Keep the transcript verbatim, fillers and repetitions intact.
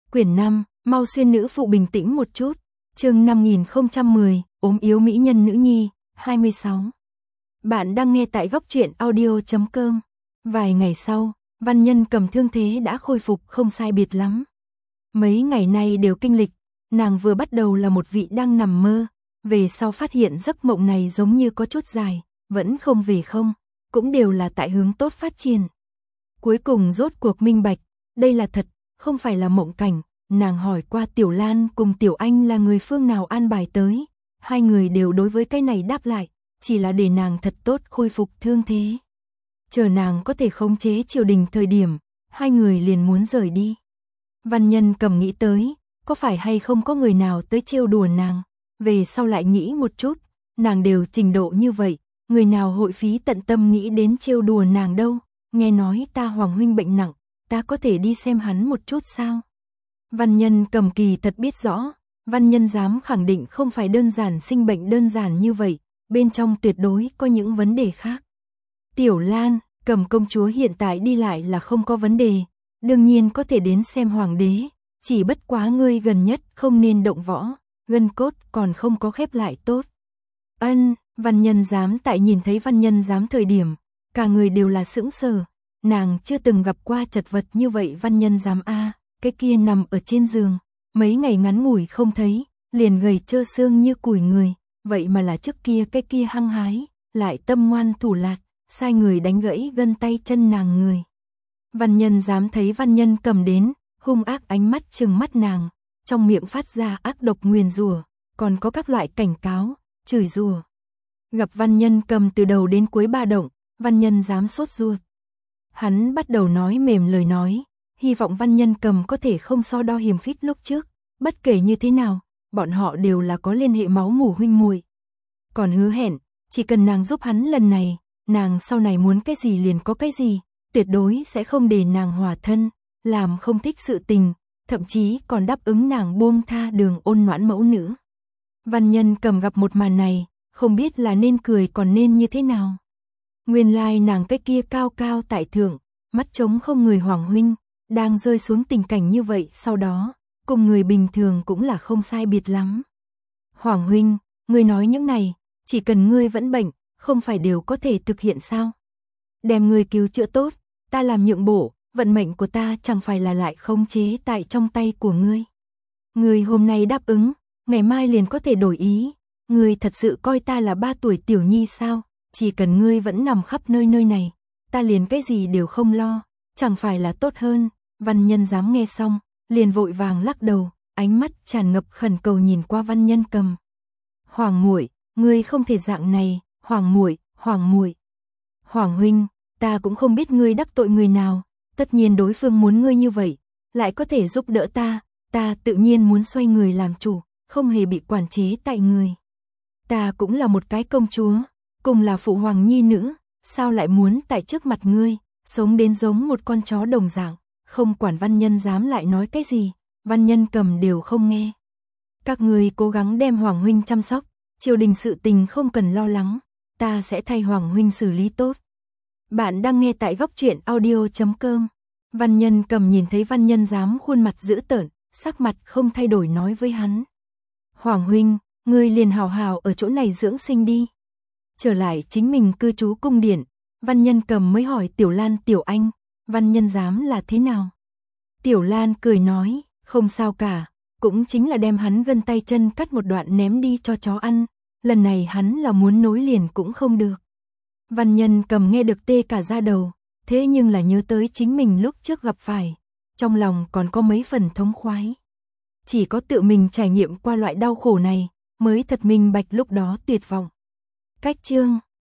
Quyển năm, mau xuyên nữ phụ bình tĩnh một chút. Chương năm nghìn không trăm mười, ốm yếu mỹ nhân nữ nhi, hai mươi sáu. Bạn đang nghe tại góc truyện audio chấm com. Vài ngày sau, Văn Nhân Cầm thương thế đã khôi phục không sai biệt lắm. Mấy ngày nay đều kinh lịch, nàng vừa bắt đầu là một vị đang nằm mơ, về sau phát hiện giấc mộng này giống như có chút dài, vẫn không về không, cũng đều là tại hướng tốt phát triển. Cuối cùng rốt cuộc minh bạch, đây là thật, không phải là mộng cảnh. Nàng hỏi qua Tiểu Lan cùng Tiểu Anh là người phương nào an bài tới, hai người đều đối với cái này đáp lại, chỉ là để nàng thật tốt khôi phục thương thế. Chờ nàng có thể khống chế triều đình thời điểm, hai người liền muốn rời đi. Văn Nhân Cầm nghĩ tới, có phải hay không có người nào tới trêu đùa nàng, về sau lại nghĩ một chút, nàng đều trình độ như vậy, người nào hội phí tận tâm nghĩ đến trêu đùa nàng đâu, nghe nói ta Hoàng huynh bệnh nặng, ta có thể đi xem hắn một chút sao? Văn Nhân Cầm kỳ thật biết rõ, Văn Nhân dám khẳng định không phải đơn giản sinh bệnh đơn giản như vậy, bên trong tuyệt đối có những vấn đề khác. Tiểu Lan, Cầm công chúa hiện tại đi lại là không có vấn đề, đương nhiên có thể đến xem hoàng đế, chỉ bất quá ngươi gần nhất không nên động võ, gân cốt còn không có khép lại tốt. Ân, Văn Nhân dám tại nhìn thấy Văn Nhân dám thời điểm, cả người đều là sững sờ, nàng chưa từng gặp qua chật vật như vậy. Văn Nhân dám a, cái kia nằm ở trên giường, mấy ngày ngắn ngủi không thấy, liền gầy trơ xương như củi người, vậy mà là trước kia cái kia hăng hái, lại tâm ngoan thủ lạt, sai người đánh gãy gân tay chân nàng người. Văn Nhân dám thấy Văn Nhân Cầm đến, hung ác ánh mắt trừng mắt nàng, trong miệng phát ra ác độc nguyền rủa, còn có các loại cảnh cáo, chửi rủa. Gặp Văn Nhân Cầm từ đầu đến cuối ba động, Văn Nhân dám sốt ruột. Hắn bắt đầu nói mềm lời nói, hy vọng Văn Nhân Cầm có thể không so đo hiềm khích lúc trước, bất kể như thế nào, bọn họ đều là có liên hệ máu mủ huynh muội. Còn hứa hẹn, chỉ cần nàng giúp hắn lần này, nàng sau này muốn cái gì liền có cái gì, tuyệt đối sẽ không để nàng hòa thân, làm không thích sự tình, thậm chí còn đáp ứng nàng buông tha Đường Ôn Noãn mẫu nữ. Văn Nhân Cầm gặp một màn này, không biết là nên cười còn nên như thế nào. Nguyên lai nàng cái kia cao cao tại thượng, mắt trống không người Hoàng huynh, đang rơi xuống tình cảnh như vậy, sau đó, cùng người bình thường cũng là không sai biệt lắm. Hoàng huynh, ngươi nói những này, chỉ cần ngươi vẫn bệnh, không phải đều có thể thực hiện sao? Đem ngươi cứu chữa tốt, ta làm nhượng bộ, vận mệnh của ta chẳng phải là lại khống chế tại trong tay của ngươi. Ngươi hôm nay đáp ứng, ngày mai liền có thể đổi ý, ngươi thật sự coi ta là ba tuổi tiểu nhi sao? Chỉ cần ngươi vẫn nằm khắp nơi nơi này, ta liền cái gì đều không lo, chẳng phải là tốt hơn. Văn Nhân dám nghe xong, liền vội vàng lắc đầu, ánh mắt tràn ngập khẩn cầu nhìn qua Văn Nhân Cầm. Hoàng muội, ngươi không thể dạng này, Hoàng muội, Hoàng muội. Hoàng huynh, ta cũng không biết ngươi đắc tội người nào, tất nhiên đối phương muốn ngươi như vậy, lại có thể giúp đỡ ta, ta tự nhiên muốn xoay người làm chủ, không hề bị quản chế tại người. Ta cũng là một cái công chúa, cùng là phụ hoàng nhi nữ, sao lại muốn tại trước mặt ngươi, sống đến giống một con chó đồng dạng, không quản Văn Nhân dám lại nói cái gì, Văn Nhân Cầm đều không nghe. Các ngươi cố gắng đem Hoàng huynh chăm sóc, triều đình sự tình không cần lo lắng, ta sẽ thay Hoàng huynh xử lý tốt. Bạn đang nghe tại góc truyện audio chấm com. Văn Nhân Cầm nhìn thấy Văn Nhân dám khuôn mặt dữ tợn, sắc mặt không thay đổi nói với hắn. Hoàng huynh, ngươi liền hào hào ở chỗ này dưỡng sinh đi. Trở lại chính mình cư trú cung điện, Văn Nhân Cầm mới hỏi Tiểu Lan Tiểu Anh, Văn Nhân dám là thế nào? Tiểu Lan cười nói, không sao cả, cũng chính là đem hắn gân tay chân cắt một đoạn ném đi cho chó ăn, lần này hắn là muốn nối liền cũng không được. Văn Nhân Cầm nghe được tê cả da đầu, thế nhưng là nhớ tới chính mình lúc trước gặp phải, trong lòng còn có mấy phần thống khoái. Chỉ có tự mình trải nghiệm qua loại đau khổ này, mới thật minh bạch lúc đó tuyệt vọng. Cách chương